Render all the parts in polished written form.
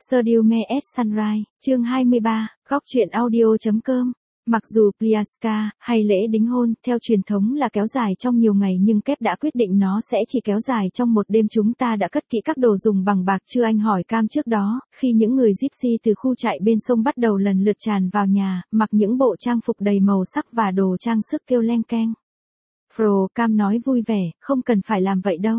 Sedume at Sunrise, chương 23, góc truyện audio.com. Mặc dù Pliaska, hay lễ đính hôn, theo truyền thống là kéo dài trong nhiều ngày nhưng Kép đã quyết định nó sẽ chỉ kéo dài trong một đêm. Chúng ta đã cất kỹ các đồ dùng bằng bạc chưa, anh hỏi Cam trước đó, khi những người gypsy từ khu trại bên sông bắt đầu lần lượt tràn vào nhà, mặc những bộ trang phục đầy màu sắc và đồ trang sức kêu leng keng. Fro, Cam nói vui vẻ, không cần phải làm vậy đâu.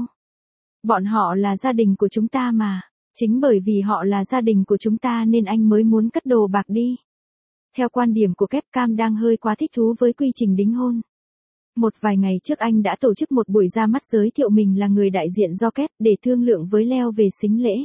Bọn họ là gia đình của chúng ta mà. Chính bởi vì họ là gia đình của chúng ta nên anh mới muốn cất đồ bạc đi. Theo quan điểm của Kép, Cam đang hơi quá thích thú với quy trình đính hôn. Một vài ngày trước anh đã tổ chức một buổi ra mắt giới thiệu mình là người đại diện do Kép để thương lượng với Leo về sính lễ.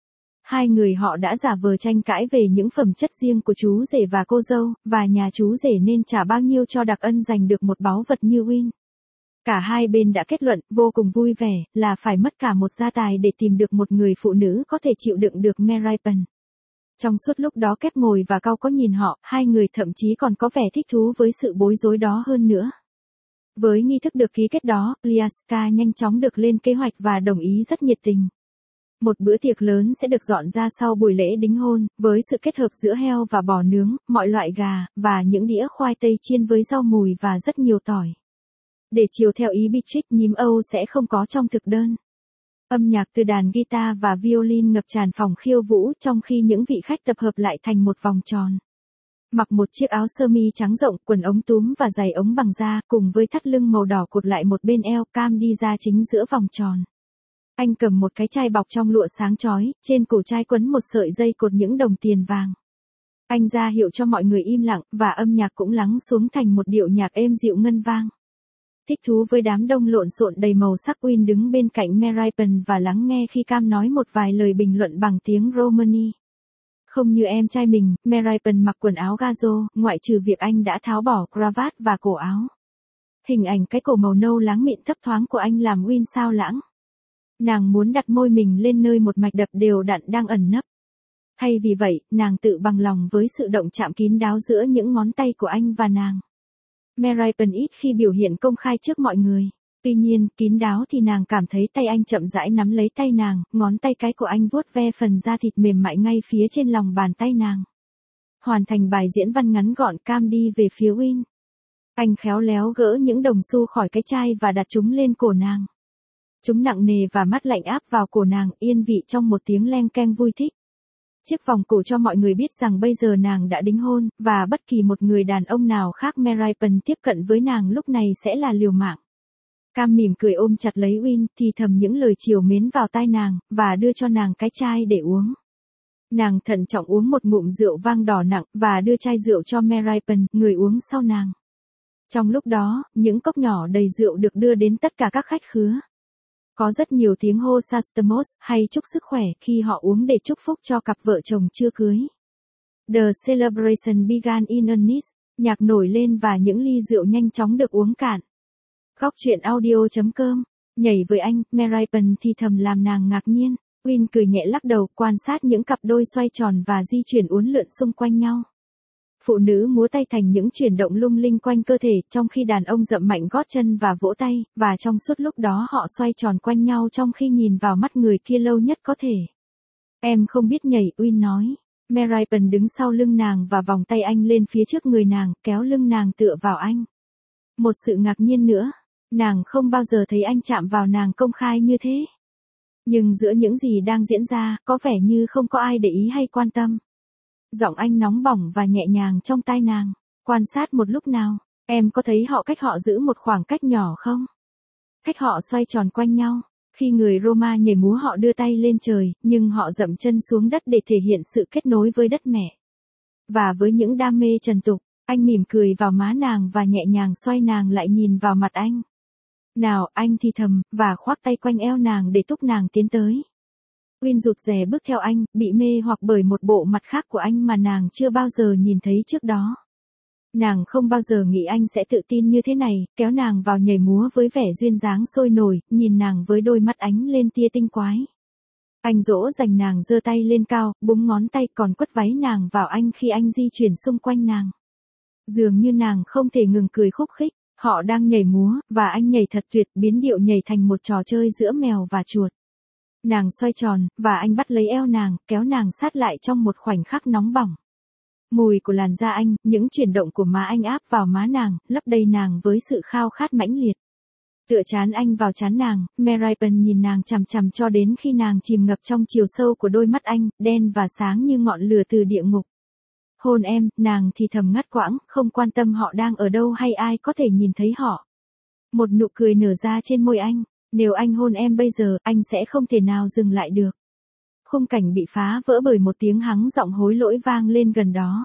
Hai người họ đã giả vờ tranh cãi về những phẩm chất riêng của chú rể và cô dâu, và nhà chú rể nên trả bao nhiêu cho đặc ân giành được một báu vật như Win. Cả hai bên đã kết luận, vô cùng vui vẻ, là phải mất cả một gia tài để tìm được một người phụ nữ có thể chịu đựng được Meripen. Trong suốt lúc đó Kép ngồi và cau có nhìn họ, hai người thậm chí còn có vẻ thích thú với sự bối rối đó hơn nữa. Với nghi thức được ký kết đó, Pliaska nhanh chóng được lên kế hoạch và đồng ý rất nhiệt tình. Một bữa tiệc lớn sẽ được dọn ra sau buổi lễ đính hôn, với sự kết hợp giữa heo và bò nướng, mọi loại gà, và những đĩa khoai tây chiên với rau mùi và rất nhiều tỏi. Để chiều theo ý Beatrice, nhím Âu sẽ không có trong thực đơn. Âm nhạc từ đàn guitar và violin ngập tràn phòng khiêu vũ trong khi những vị khách tập hợp lại thành một vòng tròn. Mặc một chiếc áo sơ mi trắng rộng, quần ống túm và giày ống bằng da, cùng với thắt lưng màu đỏ cột lại một bên eo, Cam đi ra chính giữa vòng tròn. Anh cầm một cái chai bọc trong lụa sáng chói, trên cổ chai quấn một sợi dây cột những đồng tiền vàng. Anh ra hiệu cho mọi người im lặng, và âm nhạc cũng lắng xuống thành một điệu nhạc êm dịu ngân vang. Thích thú với đám đông lộn xộn đầy màu sắc, Win đứng bên cạnh Meripen và lắng nghe khi Cam nói một vài lời bình luận bằng tiếng Romani. Không như em trai mình, Meripen mặc quần áo gazo, ngoại trừ việc anh đã tháo bỏ cravat và cổ áo. Hình ảnh cái cổ màu nâu láng mịn thấp thoáng của anh làm Win sao lãng. Nàng muốn đặt môi mình lên nơi một mạch đập đều đặn đang ẩn nấp. Thay vì vậy, nàng tự bằng lòng với sự động chạm kín đáo giữa những ngón tay của anh và nàng. Meripen ít khi biểu hiện công khai trước mọi người. Tuy nhiên, kín đáo thì nàng cảm thấy tay anh chậm rãi nắm lấy tay nàng, ngón tay cái của anh vuốt ve phần da thịt mềm mại ngay phía trên lòng bàn tay nàng. Hoàn thành bài diễn văn ngắn gọn, Cam đi về phía Win. Anh khéo léo gỡ những đồng xu khỏi cái chai và đặt chúng lên cổ nàng. Chúng nặng nề và mát lạnh áp vào cổ nàng, yên vị trong một tiếng leng keng vui thích. Chiếc vòng cổ cho mọi người biết rằng bây giờ nàng đã đính hôn, và bất kỳ một người đàn ông nào khác Meripen tiếp cận với nàng lúc này sẽ là liều mạng. Cam mỉm cười ôm chặt lấy Win, thì thầm những lời trìu mến vào tai nàng, và đưa cho nàng cái chai để uống. Nàng thận trọng uống một ngụm rượu vang đỏ nặng, và đưa chai rượu cho Meripen, người uống sau nàng. Trong lúc đó, những cốc nhỏ đầy rượu được đưa đến tất cả các khách khứa. Có rất nhiều tiếng hô Sastamos, hay chúc sức khỏe, khi họ uống để chúc phúc cho cặp vợ chồng chưa cưới. The celebration began in earnest, nhạc nổi lên và những ly rượu nhanh chóng được uống cạn. Góc truyện audio.com, nhảy với anh, Meripen thì thầm làm nàng ngạc nhiên. Win cười nhẹ lắc đầu, quan sát những cặp đôi xoay tròn và di chuyển uốn lượn xung quanh nhau. Phụ nữ múa tay thành những chuyển động lung linh quanh cơ thể, trong khi đàn ông dậm mạnh gót chân và vỗ tay, và trong suốt lúc đó họ xoay tròn quanh nhau trong khi nhìn vào mắt người kia lâu nhất có thể. Em không biết nhảy, Win nói. Meripen đứng sau lưng nàng và vòng tay anh lên phía trước người nàng, kéo lưng nàng tựa vào anh. Một sự ngạc nhiên nữa, nàng không bao giờ thấy anh chạm vào nàng công khai như thế. Nhưng giữa những gì đang diễn ra, có vẻ như không có ai để ý hay quan tâm. Giọng anh nóng bỏng và nhẹ nhàng trong tai nàng. Quan sát một lúc nào, em có thấy họ cách họ giữ một khoảng cách nhỏ không? Cách họ xoay tròn quanh nhau. Khi người Roma nhảy múa họ đưa tay lên trời, nhưng họ dậm chân xuống đất để thể hiện sự kết nối với đất mẹ. Và với những đam mê trần tục, anh mỉm cười vào má nàng và nhẹ nhàng xoay nàng lại nhìn vào mặt anh. Nào, anh thì thầm, và khoác tay quanh eo nàng để thúc nàng tiến tới. Win rụt rè bước theo anh, bị mê hoặc bởi một bộ mặt khác của anh mà nàng chưa bao giờ nhìn thấy trước đó. Nàng không bao giờ nghĩ anh sẽ tự tin như thế này, kéo nàng vào nhảy múa với vẻ duyên dáng sôi nổi, nhìn nàng với đôi mắt ánh lên tia tinh quái. Anh dỗ dành nàng giơ tay lên cao, búng ngón tay còn quất váy nàng vào anh khi anh di chuyển xung quanh nàng. Dường như nàng không thể ngừng cười khúc khích, họ đang nhảy múa, và anh nhảy thật tuyệt, biến điệu nhảy thành một trò chơi giữa mèo và chuột. Nàng xoay tròn, và anh bắt lấy eo nàng, kéo nàng sát lại trong một khoảnh khắc nóng bỏng. Mùi của làn da anh, những chuyển động của má anh áp vào má nàng, lấp đầy nàng với sự khao khát mãnh liệt. Tựa trán anh vào trán nàng, Merapen nhìn nàng chằm chằm cho đến khi nàng chìm ngập trong chiều sâu của đôi mắt anh, đen và sáng như ngọn lửa từ địa ngục. Hôn em, nàng thì thầm ngắt quãng, không quan tâm họ đang ở đâu hay ai có thể nhìn thấy họ. Một nụ cười nở ra trên môi anh, nếu anh hôn em bây giờ, anh sẽ không thể nào dừng lại được. Khung cảnh bị phá vỡ bởi một tiếng hắng giọng hối lỗi vang lên gần đó.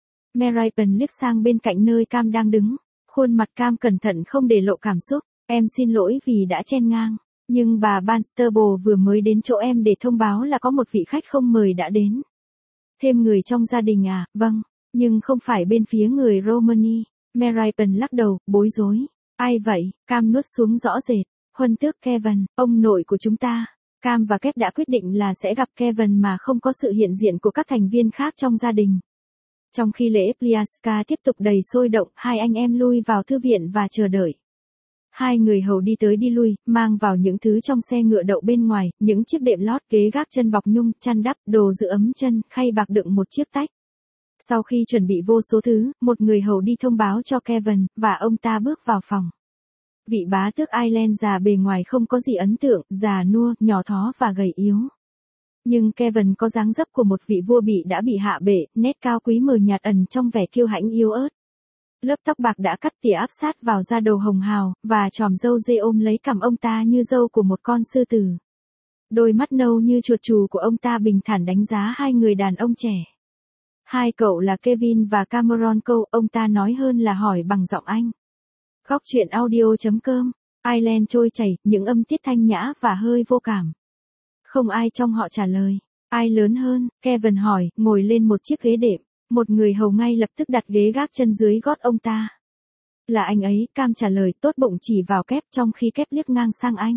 Merapen liếc sang bên cạnh nơi Cam đang đứng, khuôn mặt Cam cẩn thận không để lộ cảm xúc. Em xin lỗi vì đã chen ngang, nhưng bà Barnstable vừa mới đến chỗ em để thông báo là có một vị khách không mời đã đến. Thêm người trong gia đình à? Vâng, nhưng không phải bên phía người Romani. Merapen lắc đầu, bối rối. Ai vậy? Cam nuốt xuống rõ rệt. Huân tước Kevin, ông nội của chúng ta. Cam và Kep đã quyết định là sẽ gặp Kevin mà không có sự hiện diện của các thành viên khác trong gia đình. Trong khi lễ Pliaska tiếp tục đầy sôi động, hai anh em lui vào thư viện và chờ đợi. Hai người hầu đi tới đi lui, mang vào những thứ trong xe ngựa đậu bên ngoài, những chiếc đệm lót, ghế gác chân bọc nhung, chăn đắp, đồ giữ ấm chân, khay bạc đựng một chiếc tách. Sau khi chuẩn bị vô số thứ, một người hầu đi thông báo cho Kevin, và ông ta bước vào phòng. Vị bá tước Ireland già bề ngoài không có gì ấn tượng, già nua, nhỏ thó và gầy yếu. Nhưng Kevin có dáng dấp của một vị vua đã bị hạ bệ, nét cao quý mờ nhạt ẩn trong vẻ kiêu hãnh yếu ớt. Lớp tóc bạc đã cắt tỉa áp sát vào da đầu hồng hào, và chòm râu dê ôm lấy cằm ông ta như râu của một con sư tử. Đôi mắt nâu như chuột chù của ông ta bình thản đánh giá hai người đàn ông trẻ. Hai cậu là Kevin và Cameron Cole, ông ta nói hơn là hỏi bằng giọng Anh. Góc truyện audio.com, Ireland trôi chảy, những âm tiết thanh nhã và hơi vô cảm. Không ai trong họ trả lời. Ai lớn hơn? Kevin hỏi, ngồi lên một chiếc ghế đệm. Một người hầu ngay lập tức đặt ghế gác chân dưới gót ông ta. Là anh ấy, Cam trả lời, tốt bụng chỉ vào Kep trong khi Kep liếc ngang sang anh.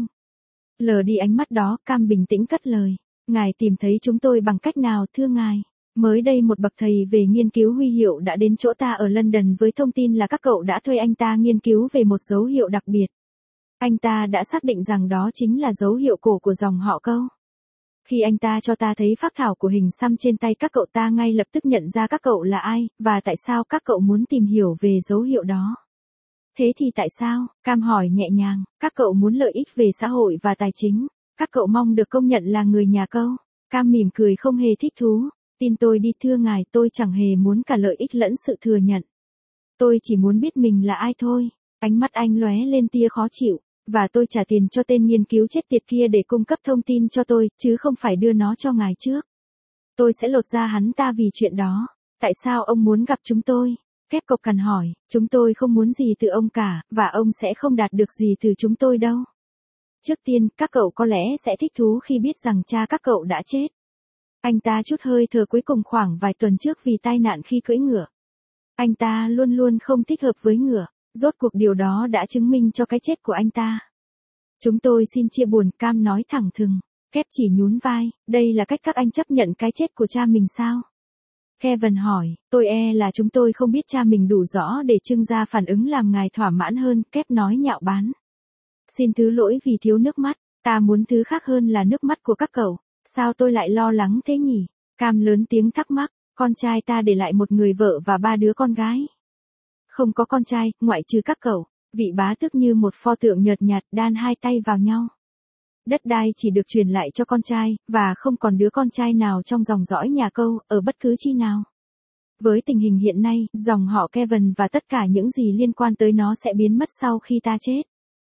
Lờ đi ánh mắt đó, Cam bình tĩnh cất lời. Ngài tìm thấy chúng tôi bằng cách nào thưa ngài? Mới đây một bậc thầy về nghiên cứu huy hiệu đã đến chỗ ta ở London với thông tin là các cậu đã thuê anh ta nghiên cứu về một dấu hiệu đặc biệt. Anh ta đã xác định rằng đó chính là dấu hiệu cổ của dòng họ Câu. Khi anh ta cho ta thấy phác thảo của hình xăm trên tay các cậu, ta ngay lập tức nhận ra các cậu là ai, và tại sao các cậu muốn tìm hiểu về dấu hiệu đó. Thế thì tại sao? Cam hỏi nhẹ nhàng. Các cậu muốn lợi ích về xã hội và tài chính. Các cậu mong được công nhận là người nhà Câu. Cam mỉm cười không hề thích thú. Tin tôi đi thưa ngài, tôi chẳng hề muốn cả lợi ích lẫn sự thừa nhận. Tôi chỉ muốn biết mình là ai thôi. Ánh mắt anh lóe lên tia khó chịu. Và tôi trả tiền cho tên nghiên cứu chết tiệt kia để cung cấp thông tin cho tôi, chứ không phải đưa nó cho ngài trước. Tôi sẽ lột da hắn ta vì chuyện đó. Tại sao ông muốn gặp chúng tôi? Kep cộc cằn hỏi, chúng tôi không muốn gì từ ông cả, và ông sẽ không đạt được gì từ chúng tôi đâu. Trước tiên, các cậu có lẽ sẽ thích thú khi biết rằng cha các cậu đã chết. Anh ta trút hơi thở cuối cùng khoảng vài tuần trước vì tai nạn khi cưỡi ngựa. Anh ta luôn luôn không thích hợp với ngựa. Rốt cuộc điều đó đã chứng minh cho cái chết của anh ta. Chúng tôi xin chia buồn, Cam nói thẳng thừng. Kep chỉ nhún vai, đây là cách các anh chấp nhận cái chết của cha mình sao? Kevin hỏi, tôi là chúng tôi không biết cha mình đủ rõ để trưng ra phản ứng làm ngài thỏa mãn hơn, Kep nói nhạo báng. Xin thứ lỗi vì thiếu nước mắt, ta muốn thứ khác hơn là nước mắt của các cậu. Sao tôi lại lo lắng thế nhỉ? Cam lớn tiếng thắc mắc, con trai ta để lại một người vợ và 3 đứa con gái. Không có con trai, ngoại trừ các cậu. Vị bá tước như một pho tượng nhợt nhạt đan hai tay vào nhau. Đất đai chỉ được truyền lại cho con trai, và không còn đứa con trai nào trong dòng dõi nhà Câu, ở bất cứ chi nào. Với tình hình hiện nay, dòng họ Kevin và tất cả những gì liên quan tới nó sẽ biến mất sau khi ta chết.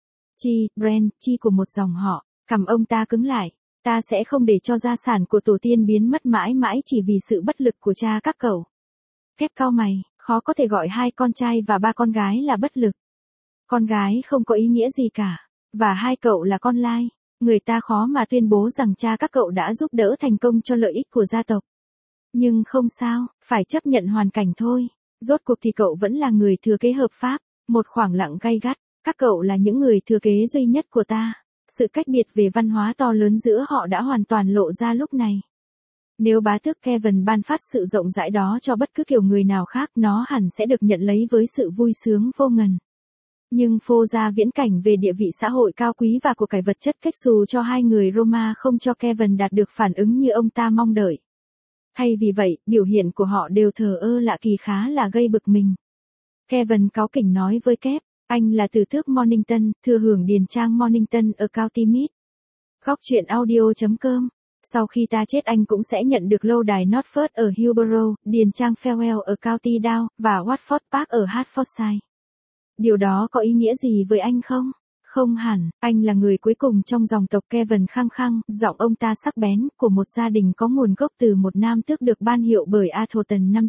Chi của một dòng họ, cằm ông ta cứng lại. Ta sẽ không để cho gia sản của tổ tiên biến mất mãi mãi chỉ vì sự bất lực của cha các cậu. Kep cau mày, khó có thể gọi 2 con trai và 3 con gái là bất lực. Con gái không có ý nghĩa gì cả, và 2 cậu là con lai. Người ta khó mà tuyên bố rằng cha các cậu đã giúp đỡ thành công cho lợi ích của gia tộc. Nhưng không sao, phải chấp nhận hoàn cảnh thôi. Rốt cuộc thì cậu vẫn là người thừa kế hợp pháp. Một khoảng lặng gay gắt, các cậu là những người thừa kế duy nhất của ta. Sự cách biệt về văn hóa to lớn giữa họ đã hoàn toàn lộ ra lúc này. Nếu bá tước Kevin ban phát sự rộng rãi đó cho bất cứ kiểu người nào khác, nó hẳn sẽ được nhận lấy với sự vui sướng vô ngần. Nhưng phô ra viễn cảnh về địa vị xã hội cao quý và của cải vật chất kết xù cho hai người Roma không cho Kevin đạt được phản ứng như ông ta mong đợi. Thay vì vậy, biểu hiện của họ đều thờ ơ lạ kỳ khá là gây bực mình. Kevin cáu kỉnh nói với Kep, anh là từ tước Mornington, thừa hưởng điền trang Mornington ở County Meath. Góc truyện audio.com. Sau khi ta chết anh cũng sẽ nhận được lâu đài Norfolk ở Hillsborough, điền trang Farewell ở County Down, và Watford Park ở Hertfordshire. Điều đó có ý nghĩa gì với anh không? Không hẳn, anh là người cuối cùng trong dòng tộc Kevin khăng khăng, giọng ông ta sắc bén, của một gia đình có nguồn gốc từ một nam tước được ban hiệu bởi Atherton năm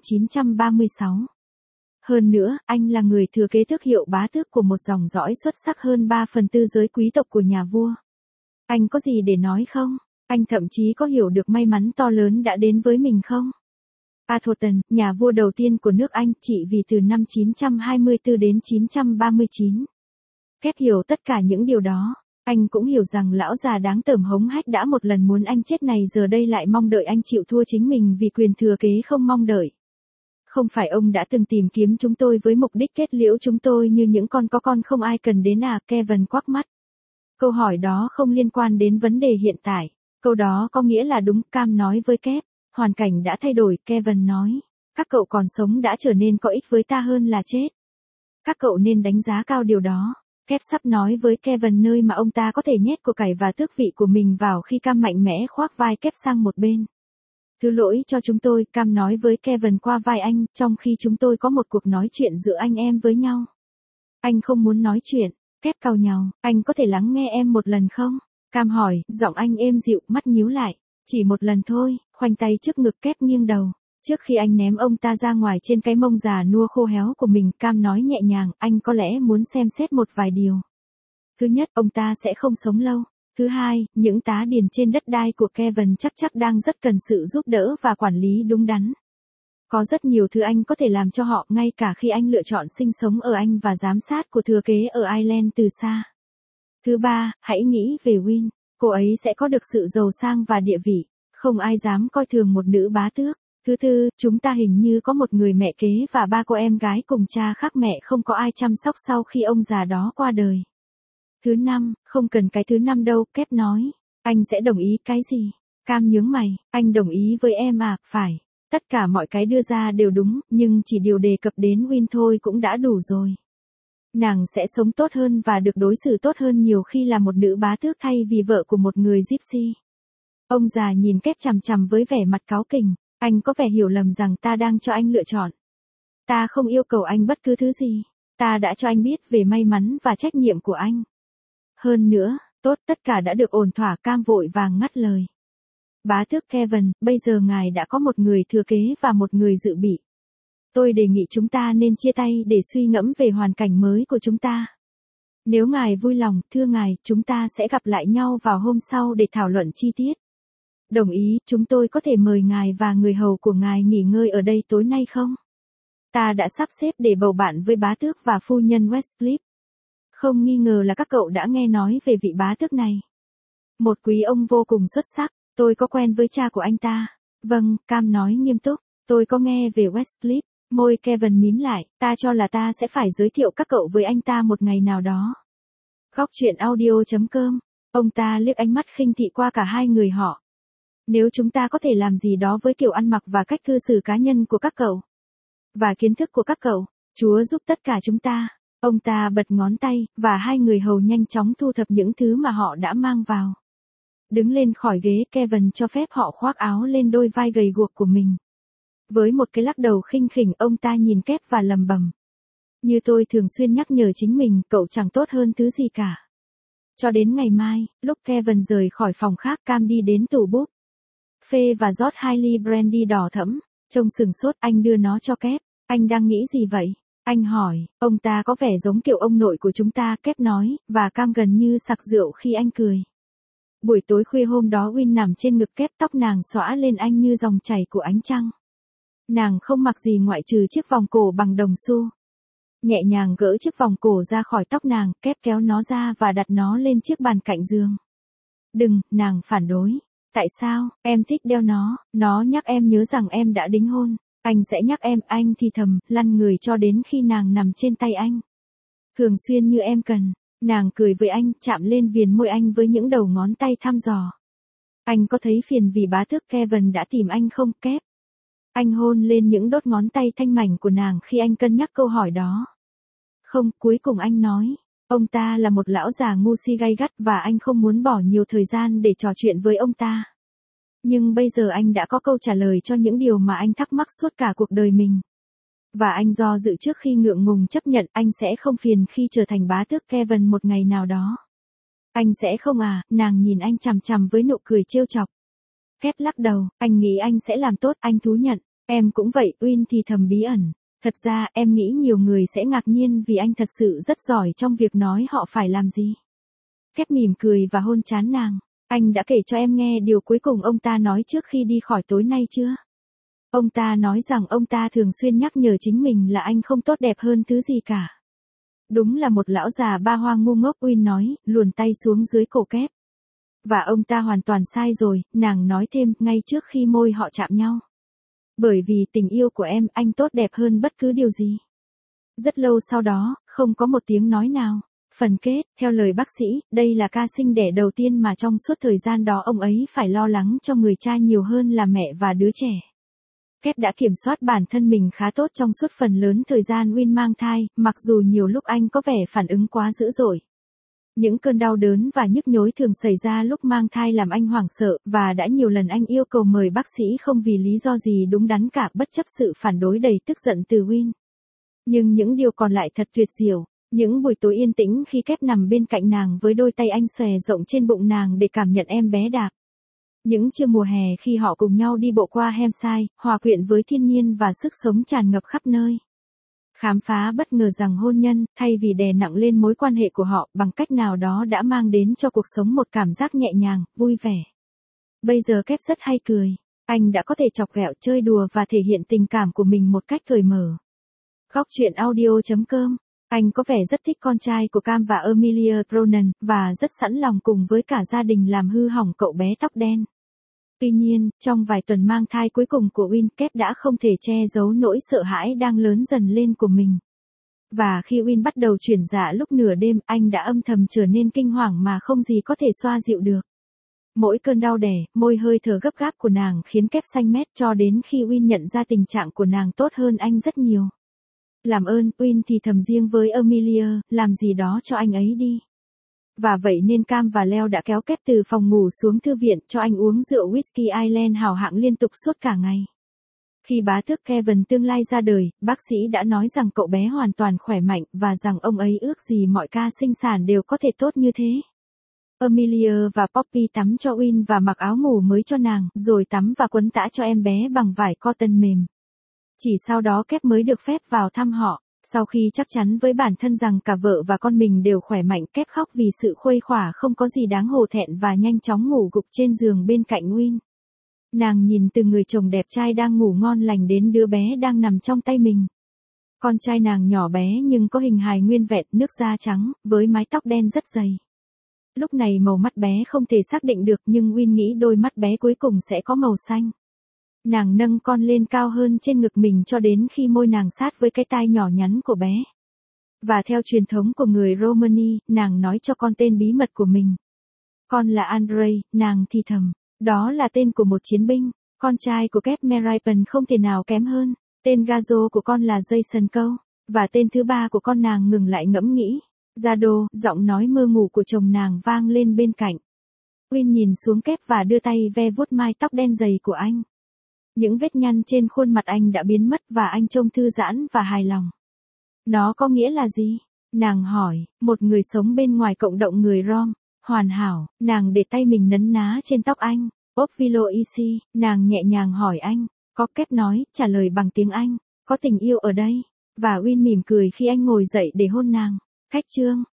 936. Hơn nữa, anh là người thừa kế tước hiệu bá tước của một dòng dõi xuất sắc hơn 3/4 giới quý tộc của nhà vua. Anh có gì để nói không? Anh thậm chí có hiểu được may mắn to lớn đã đến với mình không? Atherton, nhà vua đầu tiên của nước Anh, trị vì từ năm 924 đến 939. Kép hiểu tất cả những điều đó. Anh cũng hiểu rằng lão già đáng tởm hống hách đã một lần muốn anh chết này giờ đây lại mong đợi anh chịu thua chính mình vì quyền thừa kế không mong đợi. Không phải ông đã từng tìm kiếm chúng tôi với mục đích kết liễu chúng tôi như những con có con không ai cần đến à? Kevin quắc mắt. Câu hỏi đó không liên quan đến vấn đề hiện tại. Câu đó có nghĩa là đúng, Cam nói với Kep. Hoàn cảnh đã thay đổi, Kevin nói. Các cậu còn sống đã trở nên có ích với ta hơn là chết. Các cậu nên đánh giá cao điều đó. Kep sắp nói với Kevin nơi mà ông ta có thể nhét của cải và tước vị của mình vào khi Cam mạnh mẽ khoác vai Kep sang một bên. Thứ lỗi cho chúng tôi, Cam nói với Kevin qua vai anh, trong khi chúng tôi có một cuộc nói chuyện giữa anh em với nhau. Anh không muốn nói chuyện, Kep cau nhàu, anh có thể lắng nghe em một lần không? Cam hỏi, giọng anh êm dịu, mắt nhíu lại. Chỉ một lần thôi, khoanh tay trước ngực Kep nghiêng đầu. Trước khi anh ném ông ta ra ngoài trên cái mông già nua khô héo của mình, Cam nói nhẹ nhàng, anh có lẽ muốn xem xét một vài điều. Thứ nhất, ông ta sẽ không sống lâu. Thứ hai, những tá điền trên đất đai của Kevin chắc đang rất cần sự giúp đỡ và quản lý đúng đắn. Có rất nhiều thứ anh có thể làm cho họ, ngay cả khi anh lựa chọn sinh sống ở Anh và giám sát của thừa kế ở Ireland từ xa. Thứ ba, hãy nghĩ về Win. Cô ấy sẽ có được sự giàu sang và địa vị. Không ai dám coi thường một nữ bá tước. Thứ tư, chúng ta hình như có một người mẹ kế và ba cô em gái cùng cha khác mẹ không có ai chăm sóc sau khi ông già đó qua đời. Thứ năm, không cần cái thứ năm đâu, Kep nói. Anh sẽ đồng ý cái gì? Cam nhướng mày, anh đồng ý với em à, phải. Tất cả mọi cái đưa ra đều đúng, nhưng chỉ điều đề cập đến Win thôi cũng đã đủ rồi. Nàng sẽ sống tốt hơn và được đối xử tốt hơn nhiều khi là một nữ bá tước thay vì vợ của một người gypsy. Ông già nhìn Kep chằm chằm với vẻ mặt cáu kỉnh. Anh có vẻ hiểu lầm rằng ta đang cho anh lựa chọn. Ta không yêu cầu anh bất cứ thứ gì. Ta đã cho anh biết về may mắn và trách nhiệm của anh. Hơn nữa, tốt, tất cả đã được ổn thỏa. Cam vội vàng ngắt lời. Bá tước Kevin, bây giờ ngài đã có một người thừa kế và một người dự bị. Tôi đề nghị chúng ta nên chia tay để suy ngẫm về hoàn cảnh mới của chúng ta. Nếu ngài vui lòng, thưa ngài, chúng ta sẽ gặp lại nhau vào hôm sau để thảo luận chi tiết. Đồng ý, chúng tôi có thể mời ngài và người hầu của ngài nghỉ ngơi ở đây tối nay không? Ta đã sắp xếp để bầu bạn với bá tước và phu nhân Westcliff. Không nghi ngờ là các cậu đã nghe nói về vị bá tước này. Một quý ông vô cùng xuất sắc, tôi có quen với cha của anh ta. Vâng, Cam nói nghiêm túc, tôi có nghe về Westcliff. Môi Kevin mím lại, ta cho là ta sẽ phải giới thiệu các cậu với anh ta một ngày nào đó. Góc truyện audio.com. Ông ta liếc ánh mắt khinh thị qua cả hai người họ. Nếu chúng ta có thể làm gì đó với kiểu ăn mặc và cách cư xử cá nhân của các cậu, và kiến thức của các cậu, Chúa giúp tất cả chúng ta. Ông ta bật ngón tay, và hai người hầu nhanh chóng thu thập những thứ mà họ đã mang vào. Đứng lên khỏi ghế, Kevin cho phép họ khoác áo lên đôi vai gầy guộc của mình. Với một cái lắc đầu khinh khỉnh, ông ta nhìn Kep và lầm bầm. Như tôi thường xuyên nhắc nhở chính mình, cậu chẳng tốt hơn thứ gì cả. Cho đến ngày mai, lúc Kevin rời khỏi phòng khác, Cam đi đến tủ bút phê và rót 2 ly brandy đỏ thẫm. Trông sừng sốt, anh đưa nó cho Kep. Anh đang nghĩ gì vậy? Anh hỏi, ông ta có vẻ giống kiểu ông nội của chúng ta, Kep nói, và Cam gần như sặc rượu khi anh cười. Buổi tối khuya hôm đó Win nằm trên ngực Kep, tóc nàng xõa lên anh như dòng chảy của ánh trăng. Nàng không mặc gì ngoại trừ chiếc vòng cổ bằng đồng xu. Nhẹ nhàng gỡ chiếc vòng cổ ra khỏi tóc nàng, Kep kéo nó ra và đặt nó lên chiếc bàn cạnh giường. Đừng, nàng phản đối. Tại sao, em thích đeo nó nhắc em nhớ rằng em đã đính hôn. Anh sẽ nhắc em, anh thì thầm, lăn người cho đến khi nàng nằm trên tay anh. Thường xuyên như em cần. Nàng cười với anh, chạm lên viền môi anh với những đầu ngón tay thăm dò. Anh có thấy phiền vì bá tước Kevin đã tìm anh không, Kép? Anh hôn lên những đốt ngón tay thanh mảnh của nàng khi anh cân nhắc câu hỏi đó. Không, cuối cùng anh nói. Ông ta là một lão già ngu si gay gắt và anh không muốn bỏ nhiều thời gian để trò chuyện với ông ta. Nhưng bây giờ anh đã có câu trả lời cho những điều mà anh thắc mắc suốt cả cuộc đời mình. Và anh do dự trước khi ngượng ngùng chấp nhận anh sẽ không phiền khi trở thành bá tước Kevin một ngày nào đó. Anh sẽ không à, nàng nhìn anh chằm chằm với nụ cười trêu chọc. Kép lắc đầu, anh nghĩ anh sẽ làm tốt, anh thú nhận. Em cũng vậy, Win thì thầm bí ẩn. Thật ra, em nghĩ nhiều người sẽ ngạc nhiên vì anh thật sự rất giỏi trong việc nói họ phải làm gì. Kép mỉm cười và hôn trán nàng. Anh đã kể cho em nghe điều cuối cùng ông ta nói trước khi đi khỏi tối nay chưa? Ông ta nói rằng ông ta thường xuyên nhắc nhở chính mình là anh không tốt đẹp hơn thứ gì cả. Đúng là một lão già ba hoa ngu ngốc, Win nói, luồn tay xuống dưới cổ Kép. Và ông ta hoàn toàn sai rồi, nàng nói thêm, ngay trước khi môi họ chạm nhau. Bởi vì tình yêu của em, anh tốt đẹp hơn bất cứ điều gì. Rất lâu sau đó, không có một tiếng nói nào. Phần kết, theo lời bác sĩ, đây là ca sinh đẻ đầu tiên mà trong suốt thời gian đó ông ấy phải lo lắng cho người cha nhiều hơn là mẹ và đứa trẻ. Kép đã kiểm soát bản thân mình khá tốt trong suốt phần lớn thời gian Win mang thai, mặc dù nhiều lúc anh có vẻ phản ứng quá dữ dội. Những cơn đau đớn và nhức nhối thường xảy ra lúc mang thai làm anh hoảng sợ, và đã nhiều lần anh yêu cầu mời bác sĩ không vì lý do gì đúng đắn cả, bất chấp sự phản đối đầy tức giận từ Win. Nhưng những điều còn lại thật tuyệt diệu. Những buổi tối yên tĩnh khi Kép nằm bên cạnh nàng với đôi tay anh xòe rộng trên bụng nàng để cảm nhận em bé đạp. Những trưa mùa hè khi họ cùng nhau đi bộ qua Hampshire, hòa quyện với thiên nhiên và sức sống tràn ngập khắp nơi. Khám phá bất ngờ rằng hôn nhân, thay vì đè nặng lên mối quan hệ của họ, bằng cách nào đó đã mang đến cho cuộc sống một cảm giác nhẹ nhàng, vui vẻ. Bây giờ Kép rất hay cười. Anh đã có thể chọc ghẹo, chơi đùa và thể hiện tình cảm của mình một cách cởi mở. Góc truyện audio.com. Anh có vẻ rất thích con trai của Cam và Emilia Ronan, và rất sẵn lòng cùng với cả gia đình làm hư hỏng cậu bé tóc đen. Tuy nhiên, trong vài tuần mang thai cuối cùng của Win, Kép đã không thể che giấu nỗi sợ hãi đang lớn dần lên của mình. Và khi Win bắt đầu chuyển dạ lúc nửa đêm, anh đã âm thầm trở nên kinh hoàng mà không gì có thể xoa dịu được. Mỗi cơn đau đẻ, môi hơi thở gấp gáp của nàng khiến Kép xanh mét cho đến khi Win nhận ra tình trạng của nàng tốt hơn anh rất nhiều. Làm ơn, Win thì thầm riêng với Emilia, làm gì đó cho anh ấy đi. Và vậy nên Cam và Leo đã kéo Kép từ phòng ngủ xuống thư viện cho anh uống rượu whisky Ireland hào hạng liên tục suốt cả ngày. Khi bá tước Kevin tương lai ra đời, bác sĩ đã nói rằng cậu bé hoàn toàn khỏe mạnh và rằng ông ấy ước gì mọi ca sinh sản đều có thể tốt như thế. Emilia và Poppy tắm cho Win và mặc áo ngủ mới cho nàng, rồi tắm và quấn tã cho em bé bằng vải cotton mềm. Chỉ sau đó Kép mới được phép vào thăm họ. Sau khi chắc chắn với bản thân rằng cả vợ và con mình đều khỏe mạnh, Kép khóc vì sự khuây khỏa không có gì đáng hổ thẹn và nhanh chóng ngủ gục trên giường bên cạnh Win. Nàng nhìn từ người chồng đẹp trai đang ngủ ngon lành đến đứa bé đang nằm trong tay mình. Con trai nàng nhỏ bé nhưng có hình hài nguyên vẹn, nước da trắng, với mái tóc đen rất dày. Lúc này màu mắt bé không thể xác định được, nhưng Win nghĩ đôi mắt bé cuối cùng sẽ có màu xanh. Nàng nâng con lên cao hơn trên ngực mình cho đến khi môi nàng sát với cái tai nhỏ nhắn của bé. Và theo truyền thống của người Romani, nàng nói cho con tên bí mật của mình. Con là Andrei, nàng thì thầm. Đó là tên của một chiến binh. Con trai của Kép Meripen không thể nào kém hơn. Tên Gazo của con là Jason Cole. Và tên thứ ba của con, nàng ngừng lại ngẫm nghĩ. Jado, giọng nói mơ ngủ của chồng nàng vang lên bên cạnh. Win nhìn xuống Kép và đưa tay ve vuốt mái tóc đen dày của anh. Những vết nhăn trên khuôn mặt anh đã biến mất và anh trông thư giãn và hài lòng. Nó có nghĩa là gì? Nàng hỏi, một người sống bên ngoài cộng đồng người Rom. Hoàn hảo, nàng để tay mình nấn ná trên tóc anh. Opvilo isi, nàng nhẹ nhàng hỏi anh. Có, Kép nói, trả lời bằng tiếng Anh. Có tình yêu ở đây. Và Win mỉm cười khi anh ngồi dậy để hôn nàng. Khách trương,